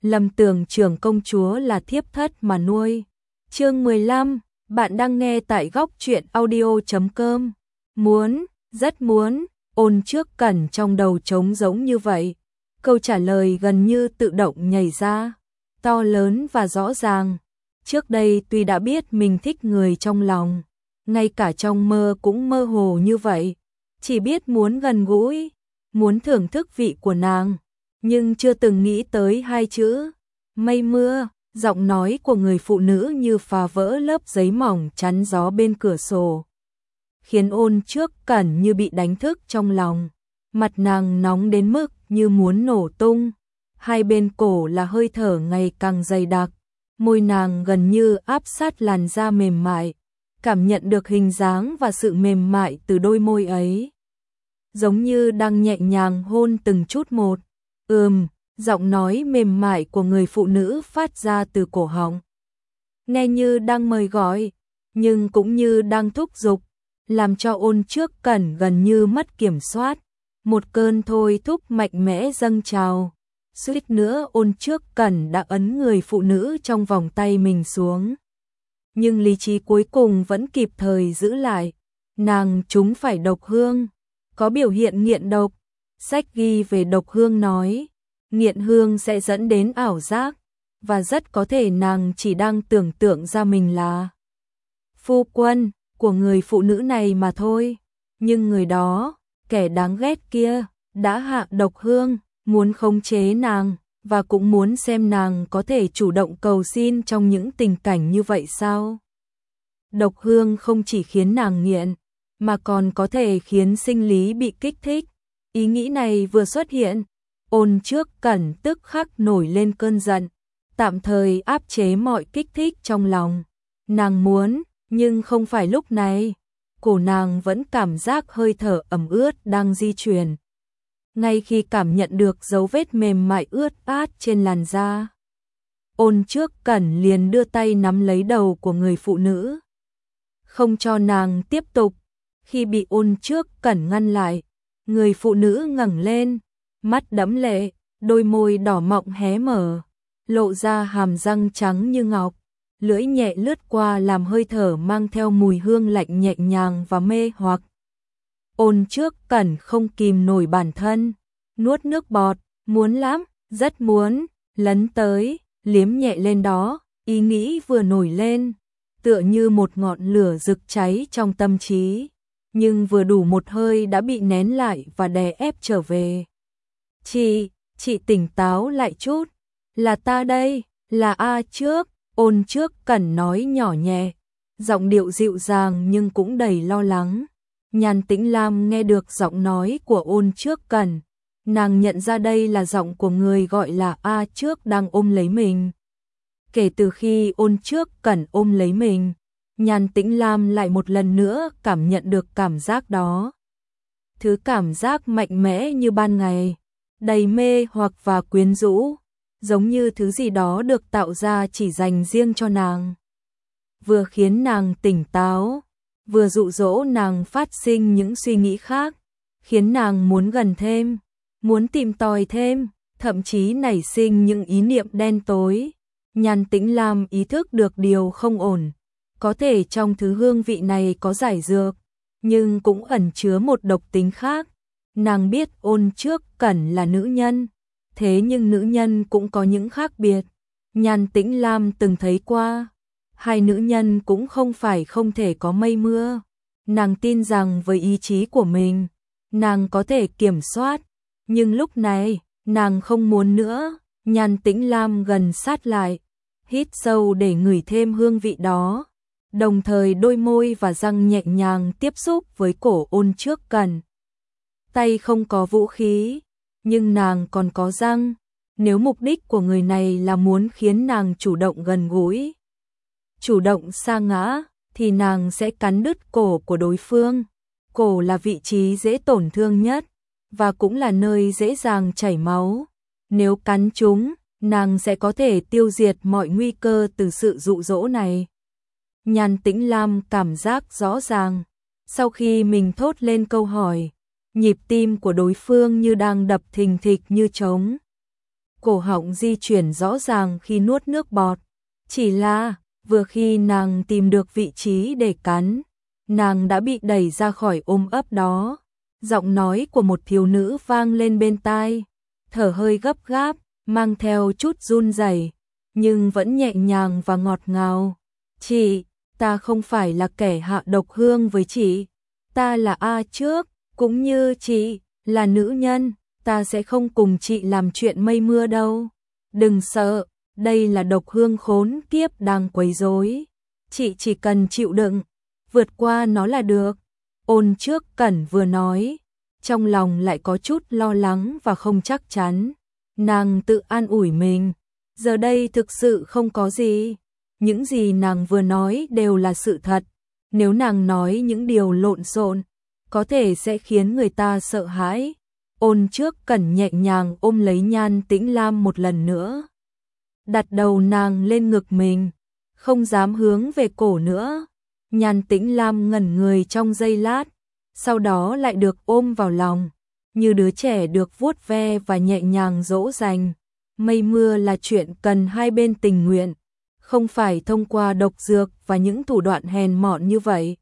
lầm tưởng trưởng công chúa là thiếp thất mà nuôi. Chương 15, bạn đang nghe tại góc truyện audio.com. Muốn, rất muốn, Ôn Trước Cẩn trong đầu trống giống như vậy. Câu trả lời gần như tự động nhảy ra, to lớn và rõ ràng. Trước đây tuy đã biết mình thích người trong lòng, ngay cả trong mơ cũng mơ hồ như vậy, chỉ biết muốn gần gũi, muốn thưởng thức vị của nàng, nhưng chưa từng nghĩ tới hai chữ mây mưa. Giọng nói của người phụ nữ như phá vỡ lớp giấy mỏng chắn gió bên cửa sổ, khiến Ôn Trước Cẩn như bị đánh thức trong lòng. Mặt nàng nóng đến mức như muốn nổ tung, hai bên cổ là hơi thở ngày càng dày đặc, môi nàng gần như áp sát làn da mềm mại, cảm nhận được hình dáng và sự mềm mại từ đôi môi ấy, giống như đang nhẹ nhàng hôn từng chút một. Giọng nói mềm mại của người phụ nữ phát ra từ cổ họng, nghe như đang mời gọi, nhưng cũng như đang thúc giục, làm cho Ôn Trước Cẩn gần như mất kiểm soát. Một cơn thôi thúc mạnh mẽ dâng trào, suýt nữa Ôn Trước Cẩn đã ấn người phụ nữ trong vòng tay mình xuống. Nhưng lý trí cuối cùng vẫn kịp thời giữ lại, nàng trúng phải độc hương, có biểu hiện nghiện độc. Sách ghi về độc hương nói, nghiện hương sẽ dẫn đến ảo giác, và rất có thể nàng chỉ đang tưởng tượng ra mình là phu quân của người phụ nữ này mà thôi. Nhưng người đó, kẻ đáng ghét kia, đã hạ độc hương, muốn khống chế nàng, và cũng muốn xem nàng có thể chủ động cầu xin trong những tình cảnh như vậy sao. Độc hương không chỉ khiến nàng nghiện, mà còn có thể khiến sinh lý bị kích thích. Ý nghĩ này vừa xuất hiện, Ôn Trước Cẩn tức khắc nổi lên cơn giận, tạm thời áp chế mọi kích thích trong lòng. Nàng muốn, nhưng không phải lúc này. Cổ nàng vẫn cảm giác hơi thở ẩm ướt đang di chuyển. Ngay khi cảm nhận được dấu vết mềm mại ướt át trên làn da, Ôn Trước Cẩn liền đưa tay nắm lấy đầu của người phụ nữ, không cho nàng tiếp tục. Khi bị Ôn Trước Cẩn ngăn lại, người phụ nữ ngẩng lên, mắt đẫm lệ, đôi môi đỏ mọng hé mở, lộ ra hàm răng trắng như ngọc, lưỡi nhẹ lướt qua làm hơi thở mang theo mùi hương lạnh nhẹ nhàng và mê hoặc. Ôn Trước Cẩn không kìm nổi bản thân, nuốt nước bọt, muốn lắm, rất muốn, lấn tới, liếm nhẹ lên đó. Ý nghĩ vừa nổi lên, tựa như một ngọn lửa rực cháy trong tâm trí, nhưng vừa đủ một hơi đã bị nén lại và đè ép trở về. Chị tỉnh táo lại chút, là ta đây, là A Trước. Ôn Trước Cẩn nói nhỏ nhẹ, giọng điệu dịu dàng nhưng cũng đầy lo lắng. Nhan Tĩnh Lam nghe được giọng nói của Ôn Trước Cẩn, nàng nhận ra đây là giọng của người gọi là A Trước đang ôm lấy mình. Kể từ khi Ôn Trước Cẩn ôm lấy mình, Nhan Tĩnh Lam lại một lần nữa cảm nhận được cảm giác đó. Thứ cảm giác mạnh mẽ như ban ngày, đầy mê hoặc và quyến rũ, giống như thứ gì đó được tạo ra chỉ dành riêng cho nàng. Vừa khiến nàng tỉnh táo, vừa dụ dỗ nàng phát sinh những suy nghĩ khác, khiến nàng muốn gần thêm, muốn tìm tòi thêm, thậm chí nảy sinh những ý niệm đen tối. Nhan Tĩnh Lam ý thức được điều không ổn, có thể trong thứ hương vị này có giải dược, nhưng cũng ẩn chứa một độc tính khác. Nàng biết Ôn Trước Cẩn là nữ nhân, thế nhưng nữ nhân cũng có những khác biệt. Nhan Tĩnh Lam từng thấy qua, hai nữ nhân cũng không phải không thể có mây mưa. Nàng tin rằng với ý chí của mình, nàng có thể kiểm soát, nhưng lúc này, nàng không muốn nữa. Nhan Tĩnh Lam gần sát lại, hít sâu để ngửi thêm hương vị đó, đồng thời đôi môi và răng nhẹ nhàng tiếp xúc với cổ Ôn Trước Cẩn. Tay không có vũ khí, nhưng nàng còn có răng. Nếu mục đích của người này là muốn khiến nàng chủ động gần gũi, chủ động sa ngã, thì nàng sẽ cắn đứt cổ của đối phương. Cổ là vị trí dễ tổn thương nhất, và cũng là nơi dễ dàng chảy máu. Nếu cắn chúng, nàng sẽ có thể tiêu diệt mọi nguy cơ từ sự dụ dỗ này. Nhan Tĩnh Lam cảm giác rõ ràng, sau khi mình thốt lên câu hỏi, nhịp tim của đối phương như đang đập thình thịch như trống. cổ họng di chuyển rõ ràng khi nuốt nước bọt. Chỉ là, vừa khi nàng tìm được vị trí để cắn, nàng đã bị đẩy ra khỏi ôm ấp đó. Giọng nói của một thiếu nữ vang lên bên tai, thở hơi gấp gáp, mang theo chút run rẩy, nhưng vẫn nhẹ nhàng và ngọt ngào. Chị, ta không phải là kẻ hạ độc hương với chị. Ta là A Trước, cũng như chị, là nữ nhân, ta sẽ không cùng chị làm chuyện mây mưa đâu. Đừng sợ, đây là độc hương khốn kiếp đang quấy rối. Chị chỉ cần chịu đựng, vượt qua nó là được. Ôn Trước Cẩn vừa nói, trong lòng lại có chút lo lắng và không chắc chắn. Nàng tự an ủi mình, giờ đây thực sự không có gì. Những gì nàng vừa nói đều là sự thật. Nếu nàng nói những điều lộn xộn, có thể sẽ khiến người ta sợ hãi. Ôn Trước Cẩn nhẹ nhàng ôm lấy Nhan Tĩnh Lam một lần nữa, đặt đầu nàng lên ngực mình, không dám hướng về cổ nữa. Nhan Tĩnh Lam ngẩn người trong giây lát, sau đó lại được ôm vào lòng, như đứa trẻ được vuốt ve và nhẹ nhàng dỗ dành. Mây mưa là chuyện cần hai bên tình nguyện, không phải thông qua độc dược và những thủ đoạn hèn mọn như vậy.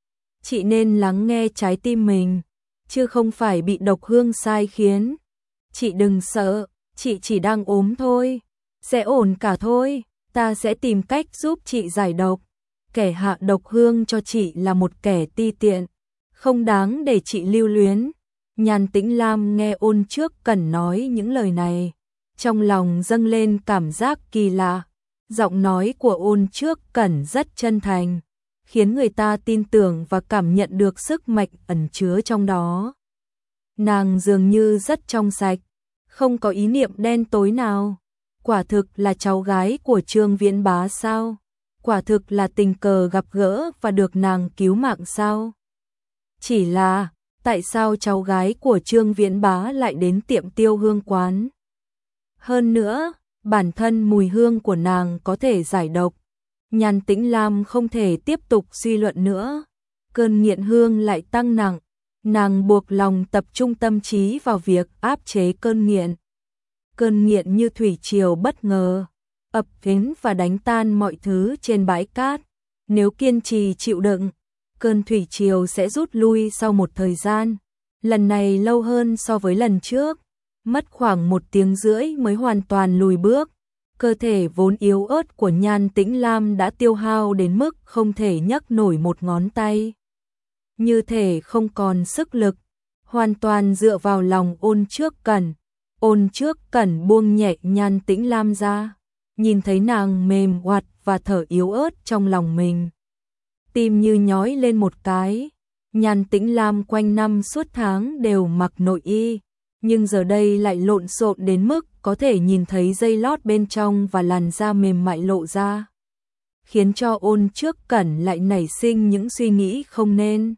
Chị nên lắng nghe trái tim mình, chứ không phải bị độc hương sai khiến. Chị đừng sợ, chị chỉ đang ốm thôi, sẽ ổn cả thôi, ta sẽ tìm cách giúp chị giải độc. Kẻ hạ độc hương cho chị là một kẻ ti tiện, không đáng để chị lưu luyến. Nhan Tĩnh Lam nghe Ôn Trước Cẩn nói những lời này, trong lòng dâng lên cảm giác kỳ lạ. Giọng nói của Ôn Trước Cẩn rất chân thành, khiến người ta tin tưởng và cảm nhận được sức mạnh ẩn chứa trong đó. Nàng dường như rất trong sạch, không có ý niệm đen tối nào. Quả thực là cháu gái của Trương Viễn Bá sao? Quả thực là tình cờ gặp gỡ và được nàng cứu mạng sao? Chỉ là, tại sao cháu gái của Trương Viễn Bá lại đến tiệm Tiêu Hương quán? Hơn nữa, bản thân mùi hương của nàng có thể giải độc. Nhan Tĩnh Lam không thể tiếp tục suy luận nữa. Cơn nghiện hương lại tăng nặng, nàng buộc lòng tập trung tâm trí vào việc áp chế cơn nghiện. Cơn nghiện như thủy triều bất ngờ, ập đến và đánh tan mọi thứ trên bãi cát. Nếu kiên trì chịu đựng, cơn thủy triều sẽ rút lui sau một thời gian. Lần này lâu hơn so với lần trước, mất khoảng 1 tiếng rưỡi mới hoàn toàn lùi bước. Cơ thể vốn yếu ớt của Nhan Tĩnh Lam đã tiêu hao đến mức không thể nhấc nổi một ngón tay. Như thể không còn sức lực, hoàn toàn dựa vào lòng Ôn Trước Cẩn. Ôn Trước Cẩn buông nhẹ Nhan Tĩnh Lam ra, nhìn thấy nàng mềm oặt và thở yếu ớt trong lòng mình, tim như nhói lên một cái. Nhan Tĩnh Lam quanh năm suốt tháng đều mặc nội y, nhưng giờ đây lại lộn xộn đến mức có thể nhìn thấy dây lót bên trong và làn da mềm mại lộ ra, khiến cho Ôn Trước Cẩn lại nảy sinh những suy nghĩ không nên.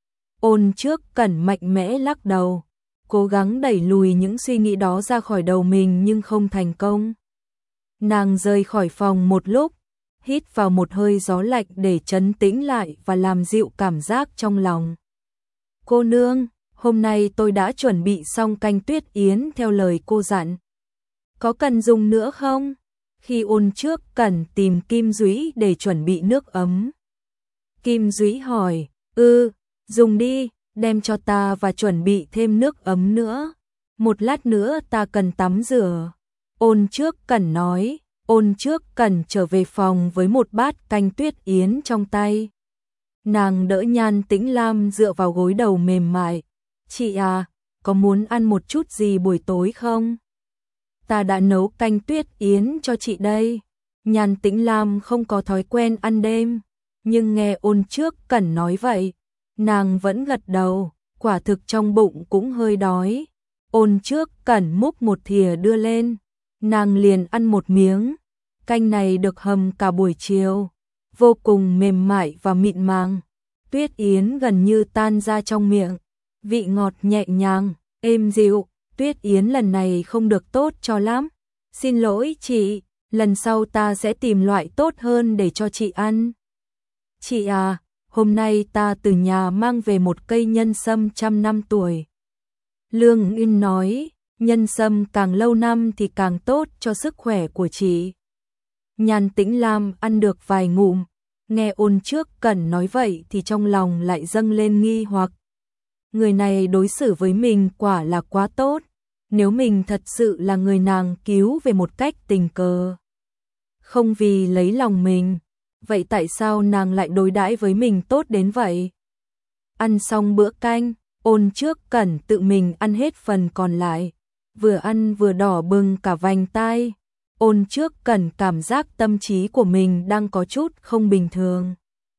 Ôn Trước Cẩn mạnh mẽ lắc đầu, cố gắng đẩy lùi những suy nghĩ đó ra khỏi đầu mình nhưng không thành công. Nàng rời khỏi phòng một lúc, hít vào một hơi gió lạnh để trấn tĩnh lại và làm dịu cảm giác trong lòng. Cô nương, hôm nay tôi đã chuẩn bị xong canh tuyết yến theo lời cô dặn. Có cần dùng nữa không? Khi Ôn Trước Cẩn tìm Kim Dũy để chuẩn bị nước ấm, Kim Dũy hỏi, dùng đi, đem cho ta và chuẩn bị thêm nước ấm nữa. Một lát nữa ta cần tắm rửa. Ôn Trước Cẩn nói. Ôn Trước Cẩn trở về phòng với một bát canh tuyết yến trong tay. Nàng đỡ Nhan Tĩnh Lam dựa vào gối đầu mềm mại. Chị à, có muốn ăn một chút gì buổi tối không? Ta đã nấu canh tuyết yến cho chị đây. Nhan Tĩnh Lam không có thói quen ăn đêm, nhưng nghe Ôn Trước Cẩn nói vậy, nàng vẫn gật đầu, quả thực trong bụng cũng hơi đói. Ôn Trước Cẩn múc một thìa đưa lên, nàng liền ăn một miếng. Canh này được hầm cả buổi chiều, vô cùng mềm mại và mịn màng. Tuyết yến gần như tan ra trong miệng, vị ngọt nhẹ nhàng, êm dịu. Tuyết yến lần này không được tốt cho lắm. Xin lỗi chị, lần sau ta sẽ tìm loại tốt hơn để cho chị ăn. Chị à, hôm nay ta từ nhà mang về một cây nhân sâm 100 năm tuổi. Lương Yên nói, nhân sâm càng lâu năm thì càng tốt cho sức khỏe của chị. Nhan Tĩnh Lam ăn được vài ngụm, nghe Ôn Trước Cẩn nói vậy thì trong lòng lại dâng lên nghi hoặc. Người này đối xử với mình quả là quá tốt, nếu mình thật sự là người nàng cứu về một cách tình cờ, không vì lấy lòng mình, vậy tại sao nàng lại đối đãi với mình tốt đến vậy? Ăn xong bữa canh, Ôn Trước Cẩn tự mình ăn hết phần còn lại, vừa ăn vừa đỏ bừng cả vành tai. Ôn Trước Cẩn cảm giác tâm trí của mình đang có chút không bình thường.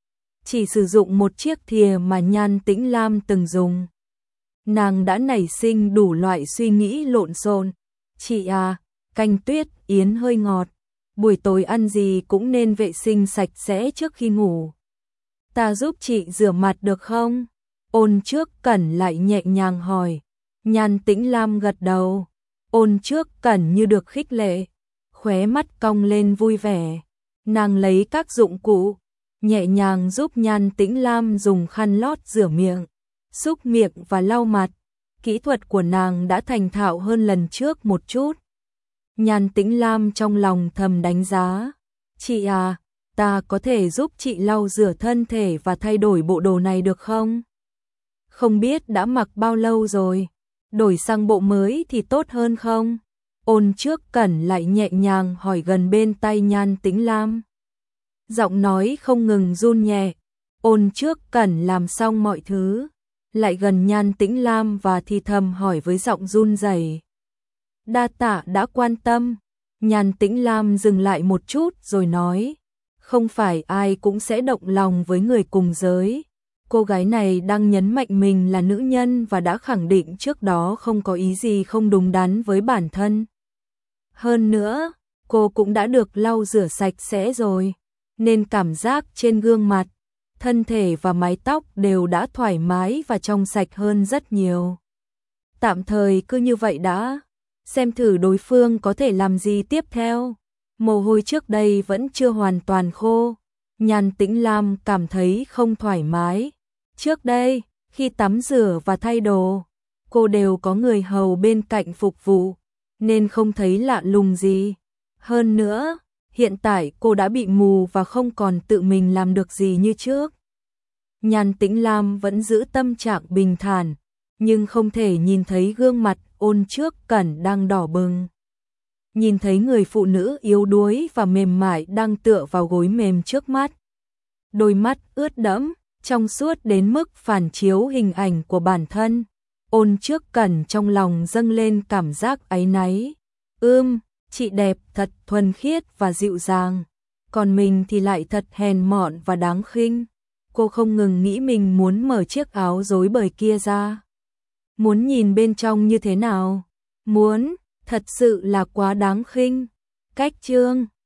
Chỉ sử dụng một chiếc thìa mà Nhan Tĩnh Lam từng dùng, nàng đã nảy sinh đủ loại suy nghĩ lộn xộn. Chị à, canh tuyết yến hơi ngọt, buổi tối ăn gì cũng nên vệ sinh sạch sẽ trước khi ngủ. Ta giúp chị rửa mặt được không? Ôn Trước Cẩn lại nhẹ nhàng hỏi. Nhan Tĩnh Lam gật đầu. Ôn Trước Cẩn như được khích lệ, khóe mắt cong lên vui vẻ. Nàng lấy các dụng cụ, nhẹ nhàng giúp Nhan Tĩnh Lam dùng khăn lót rửa miệng, súc miệng và lau mặt. Kỹ thuật của nàng đã thành thạo hơn lần trước một chút. Nhan Tĩnh Lam trong lòng thầm đánh giá. Chị à, ta có thể giúp chị lau rửa thân thể và thay đổi bộ đồ này được không? Không biết đã mặc bao lâu rồi, đổi sang bộ mới thì tốt hơn không? Ôn Trước Cẩn lại nhẹ nhàng hỏi gần bên tay Nhan Tĩnh Lam. Giọng nói không ngừng run nhẹ. Ôn Trước Cẩn làm xong mọi thứ, lại gần Nhan Tĩnh Lam và thì thầm hỏi với giọng run rẩy. Đa tạ đã quan tâm. Nhan Tĩnh Lam dừng lại một chút rồi nói. Không phải ai cũng sẽ động lòng với người cùng giới. Cô gái này đang nhấn mạnh mình là nữ nhân và đã khẳng định trước đó không có ý gì không đúng đắn với bản thân. Hơn nữa, cô cũng đã được lau rửa sạch sẽ rồi, nên cảm giác trên gương mặt, thân thể và mái tóc đều đã thoải mái và trong sạch hơn rất nhiều. Tạm thời cứ như vậy đã, xem thử đối phương có thể làm gì tiếp theo. Mồ hôi trước đây vẫn chưa hoàn toàn khô, Nhan Tĩnh Lam cảm thấy không thoải mái. Trước đây, khi tắm rửa và thay đồ, cô đều có người hầu bên cạnh phục vụ, nên không thấy lạ lùng gì. Hơn nữa, hiện tại cô đã bị mù và không còn tự mình làm được gì như trước. Nhan Tĩnh Lam vẫn giữ tâm trạng bình thản, nhưng không thể nhìn thấy gương mặt Ôn Trước Cẩn đang đỏ bừng. Nhìn thấy người phụ nữ yếu đuối và mềm mại đang tựa vào gối mềm trước mắt. Đôi mắt ướt đẫm, trong suốt đến mức phản chiếu hình ảnh của bản thân. Ôn Trước Cẩn trong lòng dâng lên cảm giác áy náy. Chị đẹp thật thuần khiết và dịu dàng, còn mình thì lại thật hèn mọn và đáng khinh. Cô không ngừng nghĩ mình muốn mở chiếc áo rối bời kia ra. Muốn nhìn bên trong như thế nào? Muốn, thật sự là quá đáng khinh. Cách chương